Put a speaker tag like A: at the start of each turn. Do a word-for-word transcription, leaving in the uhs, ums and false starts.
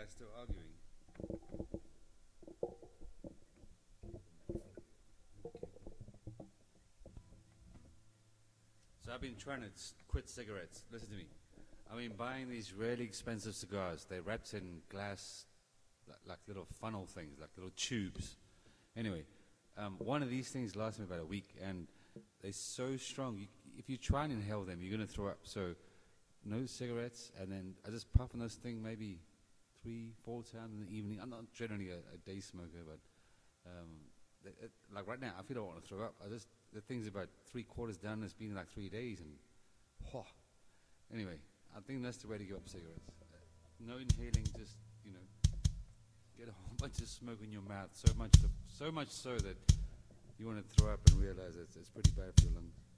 A: guys still arguing? So I've been trying to s- quit cigarettes. Listen to me. I mean, buying these really expensive cigars. They're wrapped in glass, like, like little funnel things, like little tubes. Anyway, um, one of these things lasts me about a week, and they're so strong. You, if you try and inhale them, you're going to throw up. So, no cigarettes, and then I just puff on this thing maybe three, four times in the evening. I'm not generally a, a day smoker, but um, it, it, like right now, I feel I want to throw up. I just the thing's about three quarters done. It's been like three days, and whoa. Anyway, I think that's the way to give up cigarettes. Uh, no inhaling, just you know, get a whole bunch of smoke in your mouth. So much, to, so much so that you want to throw up and realize it's, it's pretty bad for your lungs.